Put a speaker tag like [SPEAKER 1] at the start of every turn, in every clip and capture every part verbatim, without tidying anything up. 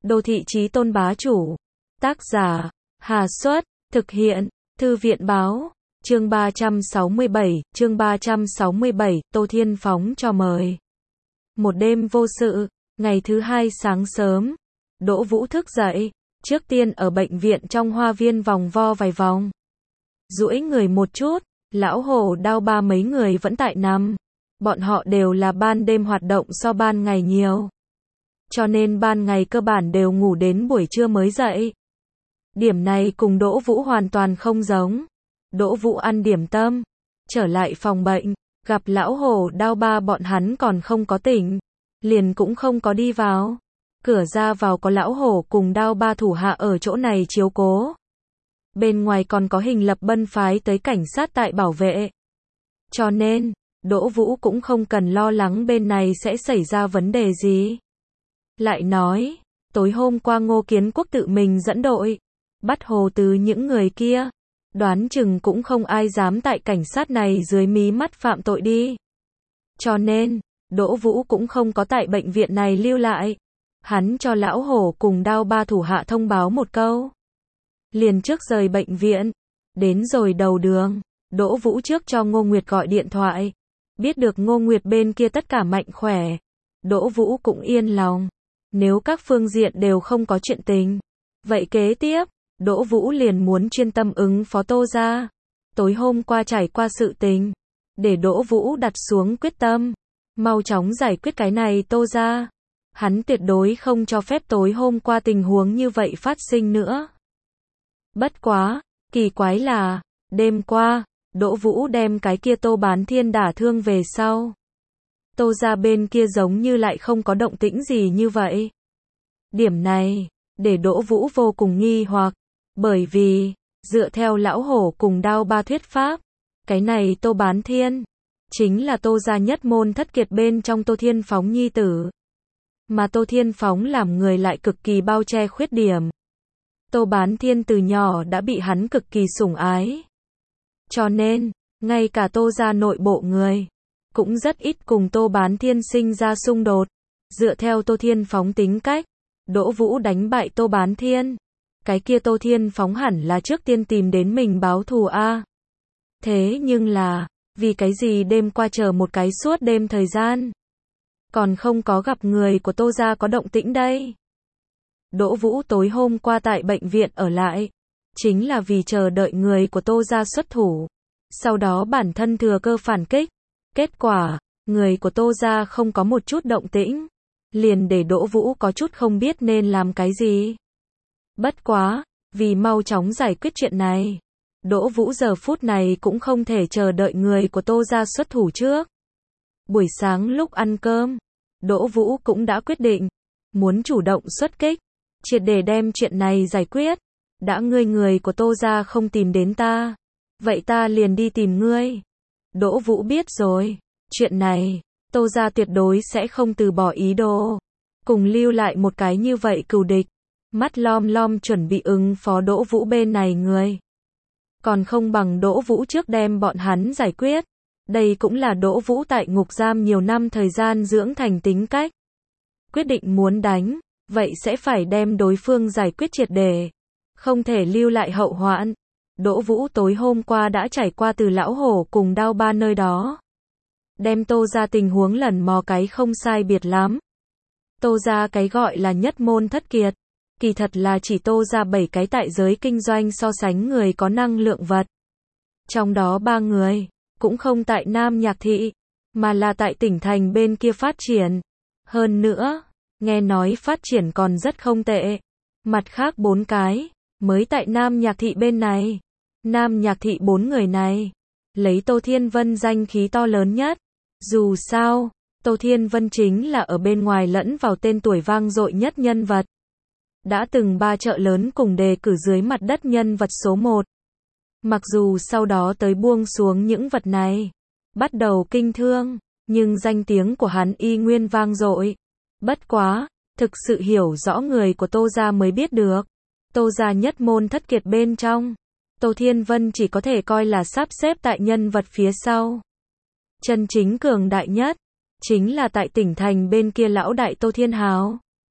[SPEAKER 1] Đô thị chí tôn bá chủ. Tác giả, Hà Xuất, thực hiện, Thư viện báo, chương ba trăm sáu mươi bảy, chương ba trăm sáu mươi bảy, Tô Thiên phóng cho mời. Một đêm vô sự, ngày thứ hai sáng sớm, Đỗ Vũ thức dậy, trước tiên ở bệnh viện trong hoa viên vòng vo vài vòng. Duỗi người một chút, lão hổ đao ba mấy người vẫn tại nằm. Bọn họ đều là ban đêm hoạt động so ban ngày nhiều. Cho nên ban ngày cơ bản đều ngủ đến buổi trưa mới dậy. Điểm này cùng Đỗ Vũ hoàn toàn không giống. Đỗ Vũ ăn điểm tâm, trở lại phòng bệnh, gặp lão hổ đao ba bọn hắn còn không có tỉnh, liền cũng không có đi vào. Cửa ra vào có lão hổ cùng đao ba thủ hạ ở chỗ này chiếu cố. Bên ngoài còn có Hình Lập Bân phái tới cảnh sát tại bảo vệ. Cho nên, Đỗ Vũ cũng không cần lo lắng bên này sẽ xảy ra vấn đề gì. Lại nói, tối hôm qua Ngô Kiến Quốc tự mình dẫn đội, bắt Hồ Tứ những người kia. Đoán chừng cũng không ai dám tại cảnh sát này dưới mí mắt phạm tội đi. Cho nên, Đỗ Vũ cũng không có tại bệnh viện này lưu lại. Hắn cho lão hổ cùng đao ba thủ hạ thông báo một câu. Liền trước rời bệnh viện. Đến rồi đầu đường, Đỗ Vũ trước cho Ngô Nguyệt gọi điện thoại. Biết được Ngô Nguyệt bên kia tất cả mạnh khỏe. Đỗ Vũ cũng yên lòng. Nếu các phương diện đều không có chuyện tình. Vậy kế tiếp, Đỗ Vũ liền muốn chuyên tâm ứng phó Tô gia. Tối hôm qua trải qua sự tình. Để Đỗ Vũ đặt xuống quyết tâm. Mau chóng giải quyết cái này Tô gia. Hắn tuyệt đối không cho phép tối hôm qua tình huống như vậy phát sinh nữa. Bất quá, kỳ quái là, đêm qua, Đỗ Vũ đem cái kia Tô Bán Thiên đả thương về sau. Tô gia bên kia giống như lại không có động tĩnh gì như vậy. Điểm này, để Đỗ Vũ vô cùng nghi hoặc, bởi vì, dựa theo lão hổ cùng đao ba thuyết pháp, cái này Tô Bán Thiên, chính là Tô gia nhất môn thất kiệt bên trong Tô Thiên Phóng nhi tử. Mà Tô Thiên Phóng làm người lại cực kỳ bao che khuyết điểm. Tô Bán Thiên từ nhỏ đã bị hắn cực kỳ sủng ái. Cho nên, ngay cả Tô gia nội bộ người, cũng rất ít cùng Tô Bán Thiên sinh ra xung đột. Dựa theo Tô Thiên Phóng tính cách, Đỗ Vũ đánh bại Tô Bán Thiên. Cái kia Tô Thiên Phóng hẳn là trước tiên tìm đến mình báo thù a. Thế nhưng là, vì cái gì đêm qua chờ một cái suốt đêm thời gian, còn không có gặp người của Tô gia có động tĩnh đây. Đỗ Vũ tối hôm qua tại bệnh viện ở lại, chính là vì chờ đợi người của Tô gia xuất thủ. Sau đó bản thân thừa cơ phản kích. Kết quả, người của Tô gia không có một chút động tĩnh. Liền để Đỗ Vũ có chút không biết nên làm cái gì. Bất quá, vì mau chóng giải quyết chuyện này, Đỗ Vũ giờ phút này cũng không thể chờ đợi người của Tô gia xuất thủ trước. Buổi sáng lúc ăn cơm, Đỗ Vũ cũng đã quyết định, muốn chủ động xuất kích, triệt để đem chuyện này giải quyết. Đã ngươi người của Tô gia không tìm đến ta, vậy ta liền đi tìm ngươi. Đỗ Vũ biết rồi, chuyện này, Tô gia tuyệt đối sẽ không từ bỏ ý đồ, cùng lưu lại một cái như vậy cừu địch. Mắt lom lom chuẩn bị ứng phó Đỗ Vũ bên này người. Còn không bằng Đỗ Vũ trước đem bọn hắn giải quyết. Đây cũng là Đỗ Vũ tại ngục giam nhiều năm thời gian dưỡng thành tính cách. Quyết định muốn đánh, vậy sẽ phải đem đối phương giải quyết triệt để. Không thể lưu lại hậu hoạn. Đỗ Vũ tối hôm qua đã trải qua từ lão hổ cùng đao ba nơi đó. Đem Tô gia tình huống lần mò cái không sai biệt lắm. Tô gia cái gọi là nhất môn thất kiệt. Kỳ thật là chỉ Tô gia bảy cái tại giới kinh doanh so sánh người có năng lượng vật. Trong đó ba người, cũng không tại Nam Nhạc Thị, mà là tại tỉnh thành bên kia phát triển. Hơn nữa, nghe nói phát triển còn rất không tệ. Mặt khác bốn cái, mới tại Nam Nhạc Thị bên này. Nam Nhạc Thị bốn người này, lấy Tô Thiên Vân danh khí to lớn nhất. Dù sao, Tô Thiên Vân chính là ở bên ngoài lẫn vào tên tuổi vang dội nhất nhân vật. Đã từng ba chợ lớn cùng đề cử dưới mặt đất nhân vật số một. Mặc dù sau đó tới buông xuống những vật này, bắt đầu kinh thương, nhưng danh tiếng của hắn y nguyên vang dội. Bất quá, thực sự hiểu rõ người của Tô gia mới biết được. Tô gia nhất môn thất kiệt bên trong, Tô Thiên Vân chỉ có thể coi là sắp xếp tại nhân vật phía sau. Chân chính cường đại nhất, chính là tại tỉnh thành bên kia lão đại Tô Thiên Hào.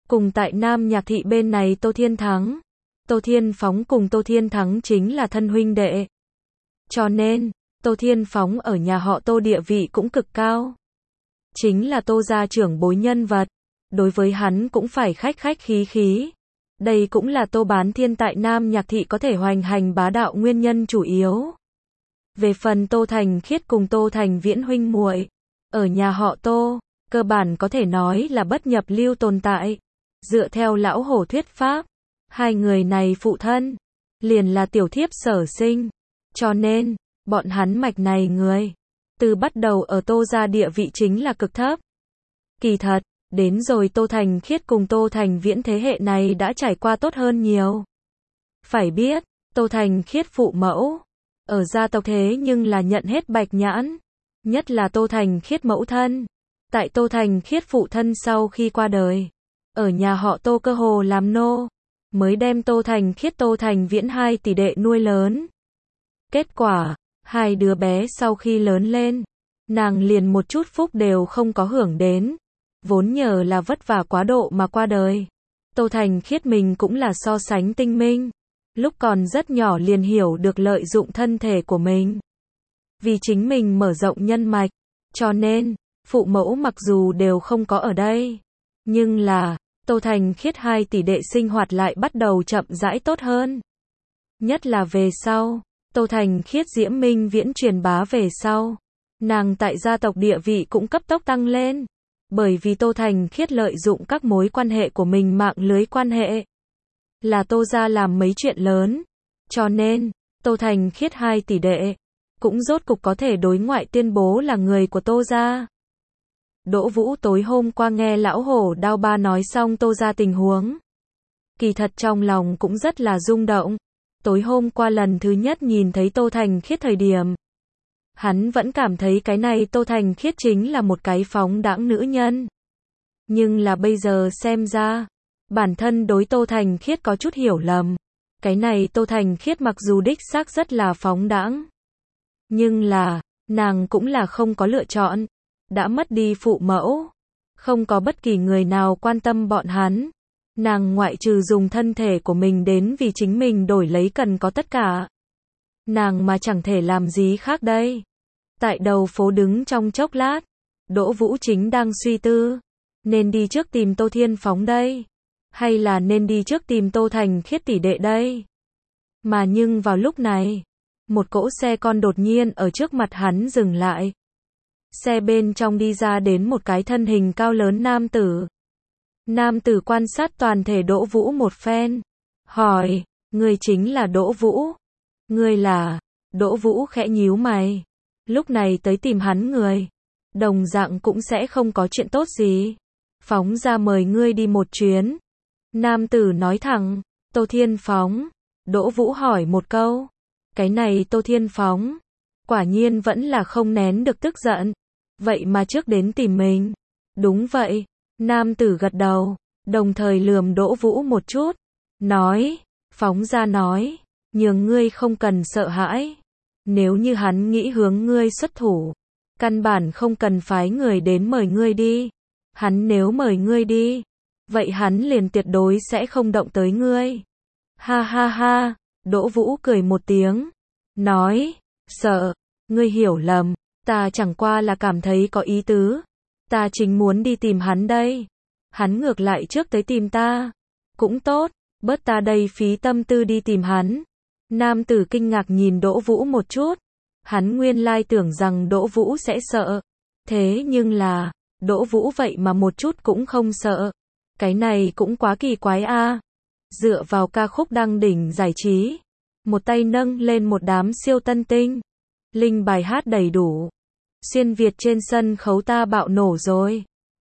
[SPEAKER 1] Cùng tại Nam Nhạc Thị bên này Tô Thiên Thắng. Tô Thiên Phóng cùng Tô Thiên Thắng chính là thân huynh đệ. Cho nên, Tô Thiên Phóng ở nhà họ Tô địa vị cũng cực cao. Chính là Tô gia trưởng bối nhân vật. Đối với hắn cũng phải khách khách khí khí. Đây cũng là Tô Bán Thiên tại Nam Nhạc Thị có thể hoành hành bá đạo nguyên nhân chủ yếu. Về phần Tô Thành Khiết cùng Tô Thành Viễn huynh muội, ở nhà họ Tô, cơ bản có thể nói là bất nhập lưu tồn tại. Dựa theo lão hổ thuyết pháp, hai người này phụ thân, liền là tiểu thiếp sở sinh. Cho nên, bọn hắn mạch này người, từ bắt đầu ở Tô gia địa vị chính là cực thấp. Kỳ thật, đến rồi Tô Thành Khiết cùng Tô Thành Viễn thế hệ này đã trải qua tốt hơn nhiều. Phải biết, Tô Thành Khiết phụ mẫu, ở gia tộc thế nhưng là nhận hết bạch nhãn. Nhất là Tô Thành Khiết mẫu thân. Tại Tô Thành Khiết phụ thân sau khi qua đời, ở nhà họ Tô cơ hồ làm nô, mới đem Tô Thành Khiết Tô Thành Viễn hai tỷ đệ nuôi lớn. Kết quả, hai đứa bé sau khi lớn lên, nàng liền một chút phúc đều không có hưởng đến. Vốn nhờ là vất vả quá độ mà qua đời. Tô Thành Khiết mình cũng là so sánh tinh minh. Lúc còn rất nhỏ liền hiểu được lợi dụng thân thể của mình. Vì chính mình mở rộng nhân mạch. Cho nên, phụ mẫu mặc dù đều không có ở đây. Nhưng là, Tô Thành Khiết hai tỷ đệ sinh hoạt lại bắt đầu chậm rãi tốt hơn. Nhất là về sau, Tô Thành Khiết Diễm Minh Viễn truyền bá về sau. Nàng tại gia tộc địa vị cũng cấp tốc tăng lên. Bởi vì Tô Thành Khiết lợi dụng các mối quan hệ của mình mạng lưới quan hệ. Là Tô gia làm mấy chuyện lớn. Cho nên, Tô Thành Khiết hai tỷ đệ, cũng rốt cục có thể đối ngoại tuyên bố là người của Tô gia. Đỗ Vũ tối hôm qua nghe lão hổ đao ba nói xong Tô gia tình huống. Kỳ thật trong lòng cũng rất là rung động. Tối hôm qua lần thứ nhất nhìn thấy Tô Thành Khiết thời điểm. Hắn vẫn cảm thấy cái này Tô Thành Khiết chính là một cái phóng đãng nữ nhân. Nhưng là bây giờ xem ra, bản thân đối Tô Thành Khiết có chút hiểu lầm. Cái này Tô Thành Khiết mặc dù đích xác rất là phóng đãng. Nhưng là, nàng cũng là không có lựa chọn. Đã mất đi phụ mẫu. Không có bất kỳ người nào quan tâm bọn hắn. Nàng ngoại trừ dùng thân thể của mình đến vì chính mình đổi lấy cần có tất cả. Nàng mà chẳng thể làm gì khác đây. Tại đầu phố đứng trong chốc lát, Đỗ Vũ chính đang suy tư. Nên đi trước tìm Tô Thiên Phóng đây. Hay là nên đi trước tìm Tô Thành Khiết tỷ đệ đây. Mà nhưng vào lúc này, một cỗ xe con đột nhiên ở trước mặt hắn dừng lại. Xe bên trong đi ra đến một cái thân hình cao lớn nam tử. Nam tử quan sát toàn thể Đỗ Vũ một phen. Hỏi, người chính là Đỗ Vũ. Người là, Đỗ Vũ khẽ nhíu mày. Lúc này tới tìm hắn người. Đồng dạng cũng sẽ không có chuyện tốt gì. Phóng ra mời ngươi đi một chuyến. Nam tử nói thẳng, Tô Thiên Phóng. Đỗ Vũ hỏi một câu. Cái này Tô Thiên Phóng. Quả nhiên vẫn là không nén được tức giận. Vậy mà trước đến tìm mình. Đúng vậy. Nam tử gật đầu. Đồng thời lườm Đỗ Vũ một chút. Nói. Phóng ra nói. Nhường ngươi không cần sợ hãi. Nếu như hắn nghĩ hướng ngươi xuất thủ. Căn bản không cần phái người đến mời ngươi đi. Hắn nếu mời ngươi đi. Vậy hắn liền tuyệt đối sẽ không động tới ngươi. Ha ha ha. Đỗ Vũ cười một tiếng. Nói. Sợ. Ngươi hiểu lầm. Ta chẳng qua là cảm thấy có ý tứ. Ta chính muốn đi tìm hắn đây. Hắn ngược lại trước tới tìm ta. Cũng tốt. Bớt ta đây phí tâm tư đi tìm hắn. Nam tử kinh ngạc nhìn Đỗ Vũ một chút. Hắn nguyên lai tưởng rằng Đỗ Vũ sẽ sợ. Thế nhưng là, Đỗ Vũ vậy mà một chút cũng không sợ. Cái này cũng quá kỳ quái a. Dựa vào ca khúc đăng đỉnh giải trí. Một tay nâng lên một đám siêu tân tinh. Linh bài hát đầy đủ. Xuyên Việt trên sân khấu ta bạo nổ rồi.